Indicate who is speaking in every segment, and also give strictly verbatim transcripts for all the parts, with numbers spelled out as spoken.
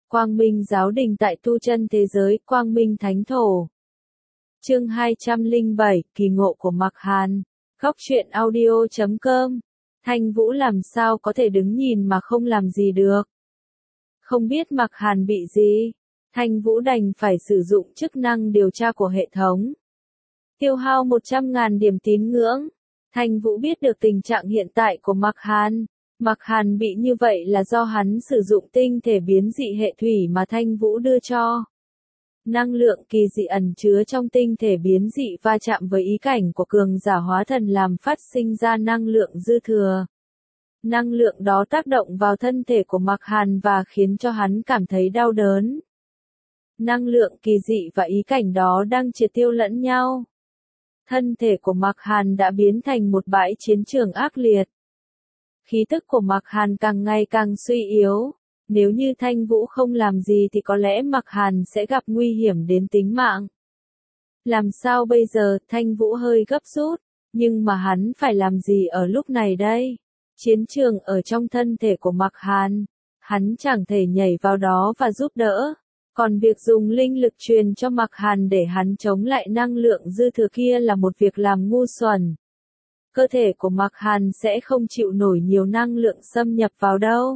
Speaker 1: Quang Minh Giáo Đình tại tu chân thế giới, Quang Minh Thánh Thổ. Chương hai trăm lẻ bảy, kỳ ngộ của Mạc Hàn. Góc truyện audio chấm com. Thanh Vũ làm sao có thể đứng nhìn mà không làm gì được. Không biết Mạc Hàn bị gì, Thanh Vũ đành phải sử dụng chức năng điều tra của hệ thống. Tiêu hao một trăm nghìn điểm tín ngưỡng. Thanh Vũ biết được tình trạng hiện tại của Mạc Hàn. Mạc Hàn bị như vậy là do hắn sử dụng tinh thể biến dị hệ thủy mà Thanh Vũ đưa cho. Năng lượng kỳ dị ẩn chứa trong tinh thể biến dị va chạm với ý cảnh của cường giả hóa thần làm phát sinh ra năng lượng dư thừa. Năng lượng đó tác động vào thân thể của Mạc Hàn và khiến cho hắn cảm thấy đau đớn. Năng lượng kỳ dị và ý cảnh đó đang triệt tiêu lẫn nhau. Thân thể của Mạc Hàn đã biến thành một bãi chiến trường ác liệt. Khí tức của Mạc Hàn càng ngày càng suy yếu. Nếu như Thanh Vũ không làm gì thì có lẽ Mạc Hàn sẽ gặp nguy hiểm đến tính mạng. Làm sao bây giờ? Thanh Vũ hơi gấp rút. Nhưng mà hắn phải làm gì ở lúc này đây? Chiến trường ở trong thân thể của Mạc Hàn. Hắn chẳng thể nhảy vào đó và giúp đỡ. Còn việc dùng linh lực truyền cho Mạc Hàn để hắn chống lại năng lượng dư thừa kia là một việc làm ngu xuẩn. Cơ thể của Mạc Hàn sẽ không chịu nổi nhiều năng lượng xâm nhập vào đâu.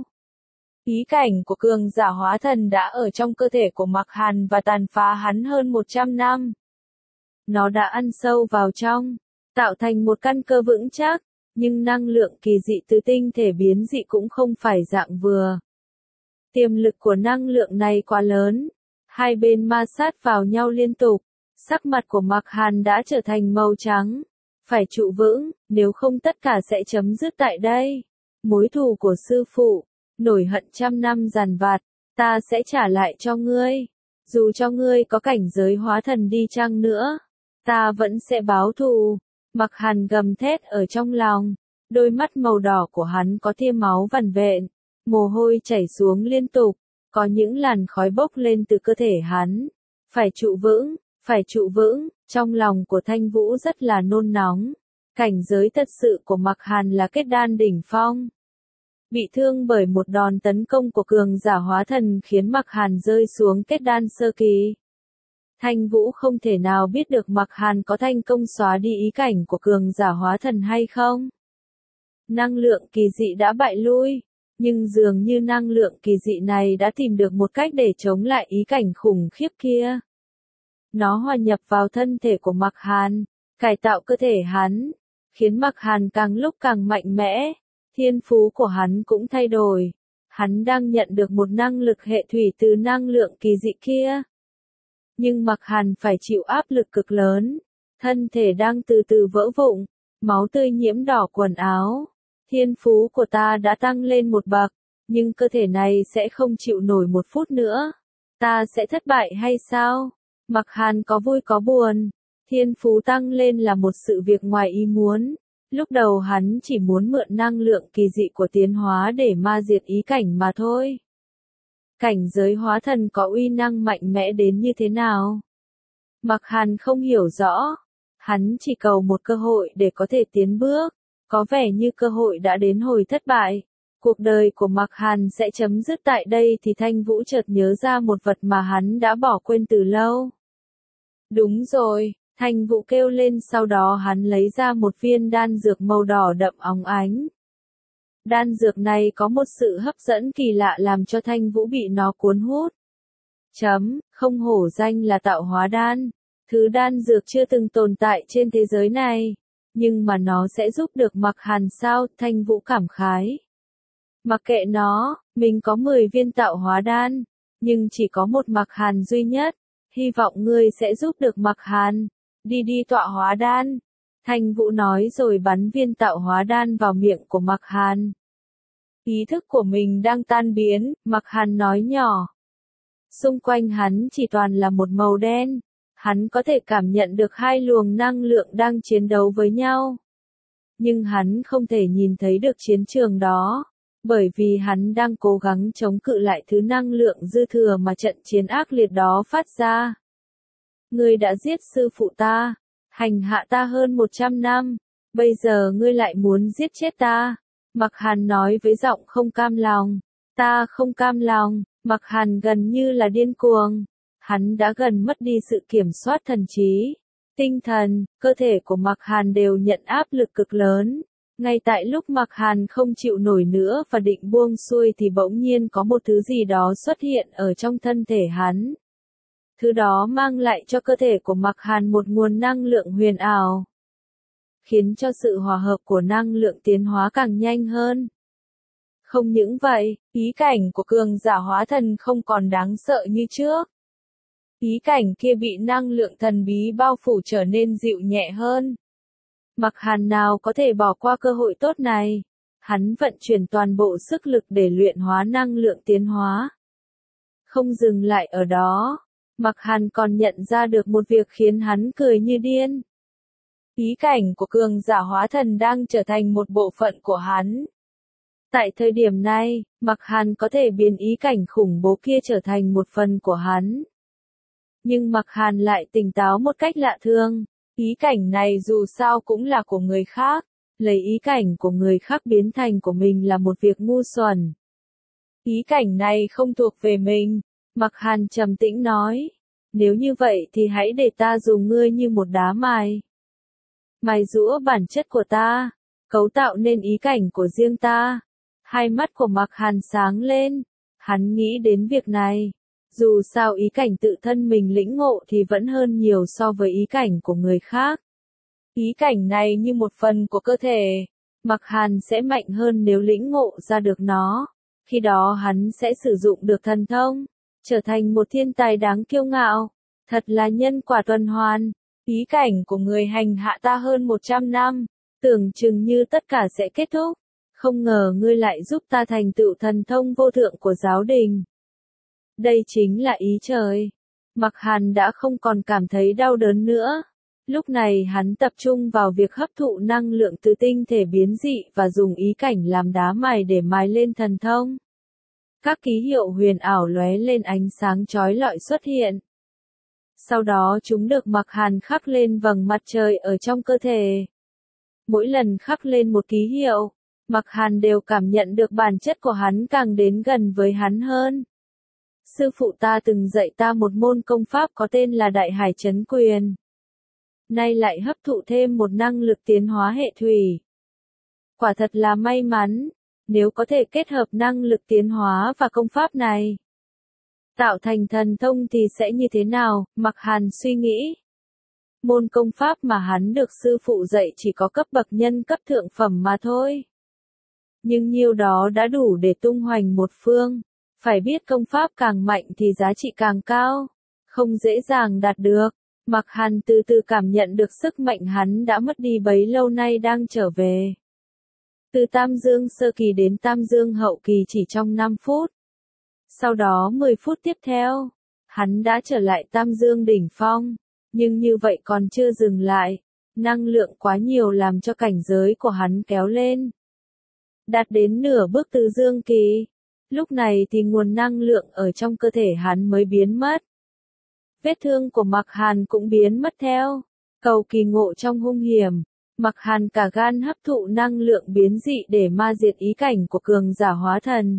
Speaker 1: Ý cảnh của cường giả hóa thần đã ở trong cơ thể của Mạc Hàn và tàn phá hắn hơn một trăm năm. Nó đã ăn sâu vào trong, tạo thành một căn cơ vững chắc, nhưng năng lượng kỳ dị từ tinh thể biến dị cũng không phải dạng vừa. Tiềm lực của năng lượng này quá lớn, hai bên ma sát vào nhau liên tục, sắc mặt của Mạc Hàn đã trở thành màu trắng. Phải trụ vững, nếu không tất cả sẽ chấm dứt tại đây. Mối thù của sư phụ, nổi hận trăm năm dằn vặt, ta sẽ trả lại cho ngươi. Dù cho ngươi có cảnh giới hóa thần đi chăng nữa, ta vẫn sẽ báo thù. Mạc Hàn gầm thét ở trong lòng, đôi mắt màu đỏ của hắn có tia máu vằn vện, mồ hôi chảy xuống liên tục, có những làn khói bốc lên từ cơ thể hắn. Phải trụ vững, phải trụ vững, trong lòng của Thanh Vũ rất là nôn nóng. Cảnh giới thật sự của Mạc Hàn là kết đan đỉnh phong. Bị thương bởi một đòn tấn công của cường giả hóa thần khiến Mạc Hàn rơi xuống kết đan sơ kỳ. Thanh Vũ không thể nào biết được Mạc Hàn có thành công xóa đi ý cảnh của cường giả hóa thần hay không. Năng lượng kỳ dị đã bại lui, nhưng dường như năng lượng kỳ dị này đã tìm được một cách để chống lại ý cảnh khủng khiếp kia. Nó hòa nhập vào thân thể của Mạc Hàn, cải tạo cơ thể hắn, khiến Mạc Hàn càng lúc càng mạnh mẽ. Thiên phú của hắn cũng thay đổi. Hắn đang nhận được một năng lực hệ thủy từ năng lượng kỳ dị kia. Nhưng Mạc Hàn phải chịu áp lực cực lớn. Thân thể đang từ từ vỡ vụn, máu tươi nhiễm đỏ quần áo. Thiên phú của ta đã tăng lên một bậc, nhưng cơ thể này sẽ không chịu nổi một phút nữa. Ta sẽ thất bại hay sao? Mạc Hàn có vui có buồn. Thiên phú tăng lên là một sự việc ngoài ý muốn. Lúc đầu hắn chỉ muốn mượn năng lượng kỳ dị của tiến hóa để ma diệt ý cảnh mà thôi. Cảnh giới hóa thần có uy năng mạnh mẽ đến như thế nào? Mạc Hàn không hiểu rõ. Hắn chỉ cầu một cơ hội để có thể tiến bước. Có vẻ như cơ hội đã đến hồi thất bại. Cuộc đời của Mạc Hàn sẽ chấm dứt tại đây thì Thanh Vũ chợt nhớ ra một vật mà hắn đã bỏ quên từ lâu. Đúng rồi. Thanh Vũ kêu lên, sau đó hắn lấy ra một viên đan dược màu đỏ đậm óng ánh. Đan dược này có một sự hấp dẫn kỳ lạ làm cho Thanh Vũ bị nó cuốn hút. Chấm, không hổ danh là tạo hóa đan. Thứ đan dược chưa từng tồn tại trên thế giới này. Nhưng mà nó sẽ giúp được Mạc Hàn sao? Thanh Vũ cảm khái. Mặc kệ nó, mình có mười viên tạo hóa đan. Nhưng chỉ có một Mạc Hàn duy nhất. Hy vọng ngươi sẽ giúp được Mạc Hàn. Đi đi tọa hóa đan. Thanh Vũ nói rồi bắn viên tạo hóa đan vào miệng của Mạc Hàn. Ý thức của mình đang tan biến, Mạc Hàn nói nhỏ. Xung quanh hắn chỉ toàn là một màu đen. Hắn có thể cảm nhận được hai luồng năng lượng đang chiến đấu với nhau. Nhưng hắn không thể nhìn thấy được chiến trường đó. Bởi vì hắn đang cố gắng chống cự lại thứ năng lượng dư thừa mà trận chiến ác liệt đó phát ra. Ngươi đã giết sư phụ ta, hành hạ ta hơn một trăm năm, bây giờ ngươi lại muốn giết chết ta. Mạc Hàn nói với giọng không cam lòng. Ta không cam lòng, Mặc Hàn gần như là điên cuồng. Hắn đã gần mất đi sự kiểm soát thần trí, tinh thần, cơ thể của Mặc Hàn đều nhận áp lực cực lớn. Ngay tại lúc Mặc Hàn không chịu nổi nữa và định buông xuôi thì bỗng nhiên có một thứ gì đó xuất hiện ở trong thân thể hắn. Thứ đó mang lại cho cơ thể của Mặc Hàn một nguồn năng lượng huyền ảo, khiến cho sự hòa hợp của năng lượng tiến hóa càng nhanh hơn. Không những vậy, ý cảnh của cường giả hóa thần không còn đáng sợ như trước. Ý cảnh kia bị năng lượng thần bí bao phủ trở nên dịu nhẹ hơn. Mặc Hàn nào có thể bỏ qua cơ hội tốt này. Hắn vận chuyển toàn bộ sức lực để luyện hóa năng lượng tiến hóa. Không dừng lại ở đó, Mặc Hàn còn nhận ra được một việc khiến hắn cười như điên. Ý cảnh của cường giả hóa thần đang trở thành một bộ phận của hắn. Tại thời điểm này, Mặc Hàn có thể biến ý cảnh khủng bố kia trở thành một phần của hắn. Nhưng Mặc Hàn lại tỉnh táo một cách lạ thường. Ý cảnh này dù sao cũng là của người khác. Lấy ý cảnh của người khác biến thành của mình là một việc ngu xuẩn. Ý cảnh này không thuộc về mình. Mặc Hàn trầm tĩnh nói. Nếu như vậy thì hãy để ta dùng ngươi như một đá mài. Mài giũa bản chất của ta. Cấu tạo nên ý cảnh của riêng ta. Hai mắt của Mặc Hàn sáng lên. Hắn nghĩ đến việc này. Dù sao ý cảnh tự thân mình lĩnh ngộ thì vẫn hơn nhiều so với ý cảnh của người khác. Ý cảnh này như một phần của cơ thể. Mặc Hàn sẽ mạnh hơn nếu lĩnh ngộ ra được nó. Khi đó hắn sẽ sử dụng được thần thông. Trở thành một thiên tài đáng kiêu ngạo. Thật là nhân quả tuần hoàn. Ý cảnh của người hành hạ ta hơn một trăm năm. Tưởng chừng như tất cả sẽ kết thúc. Không ngờ ngươi lại giúp ta thành tựu thần thông vô thượng của giáo đình. Đây chính là ý trời. Mặc Hàn đã không còn cảm thấy đau đớn nữa. Lúc này hắn tập trung vào việc hấp thụ năng lượng từ tinh thể biến dị và dùng ý cảnh làm đá mài để mài lên thần thông. Các ký hiệu huyền ảo lóe lên ánh sáng chói lọi xuất hiện. Sau đó chúng được Mặc Hàn khắc lên vầng mặt trời ở trong cơ thể. Mỗi lần khắc lên một ký hiệu, Mặc Hàn đều cảm nhận được bản chất của hắn càng đến gần với hắn hơn. Sư phụ ta từng dạy ta một môn công pháp có tên là Đại Hải Chấn Quyền. Nay lại hấp thụ thêm một năng lực tiến hóa hệ thủy. Quả thật là may mắn, nếu có thể kết hợp năng lực tiến hóa và công pháp này. Tạo thành thần thông thì sẽ như thế nào, Mặc Hàn suy nghĩ. Môn công pháp mà hắn được sư phụ dạy chỉ có cấp bậc nhân cấp thượng phẩm mà thôi. Nhưng nhiêu đó đã đủ để tung hoành một phương. Phải biết công pháp càng mạnh thì giá trị càng cao. Không dễ dàng đạt được. Mặc Hàn từ từ cảm nhận được sức mạnh hắn đã mất đi bấy lâu nay đang trở về. Từ Tam Dương sơ kỳ đến Tam Dương hậu kỳ chỉ trong năm phút. Sau đó mười phút tiếp theo, hắn đã trở lại Tam Dương đỉnh phong. Nhưng như vậy còn chưa dừng lại. Năng lượng quá nhiều làm cho cảnh giới của hắn kéo lên. Đạt đến nửa bước Từ Dương kỳ. Lúc này thì nguồn năng lượng ở trong cơ thể hắn mới biến mất. Vết thương của Mặc Hàn cũng biến mất theo. Cầu kỳ ngộ trong hung hiểm. Mặc Hàn cả gan hấp thụ năng lượng biến dị để ma diệt ý cảnh của cường giả hóa thần.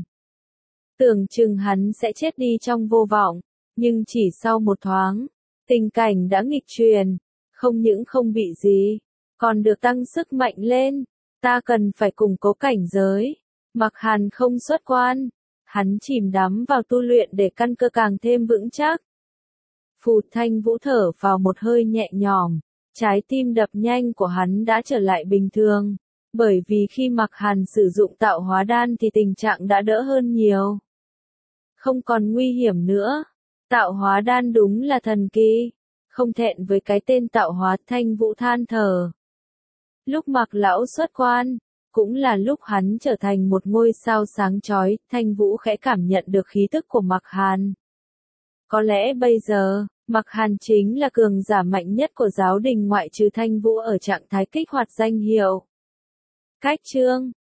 Speaker 1: Tưởng chừng hắn sẽ chết đi trong vô vọng. Nhưng chỉ sau một thoáng, tình cảnh đã nghịch truyền. Không những không bị gì, còn được tăng sức mạnh lên. Ta cần phải củng cố cảnh giới. Mặc Hàn không xuất quan. Hắn chìm đắm vào tu luyện để căn cơ càng thêm vững chắc. Phù Thanh Vũ thở vào một hơi nhẹ nhõm, trái tim đập nhanh của hắn đã trở lại bình thường, bởi vì khi Mặc Hàn sử dụng tạo hóa đan thì tình trạng đã đỡ hơn nhiều. Không còn nguy hiểm nữa, tạo hóa đan đúng là thần kỳ, không thẹn với cái tên tạo hóa. Thanh Vũ than thở. Lúc Mặc lão xuất quan, cũng là lúc hắn trở thành một ngôi sao sáng chói. Thanh Vũ khẽ cảm nhận được khí tức của Mặc Hàn. Có lẽ bây giờ, Mặc Hàn chính là cường giả mạnh nhất của giáo đình ngoại trừ Thanh Vũ ở trạng thái kích hoạt danh hiệu. Cách chương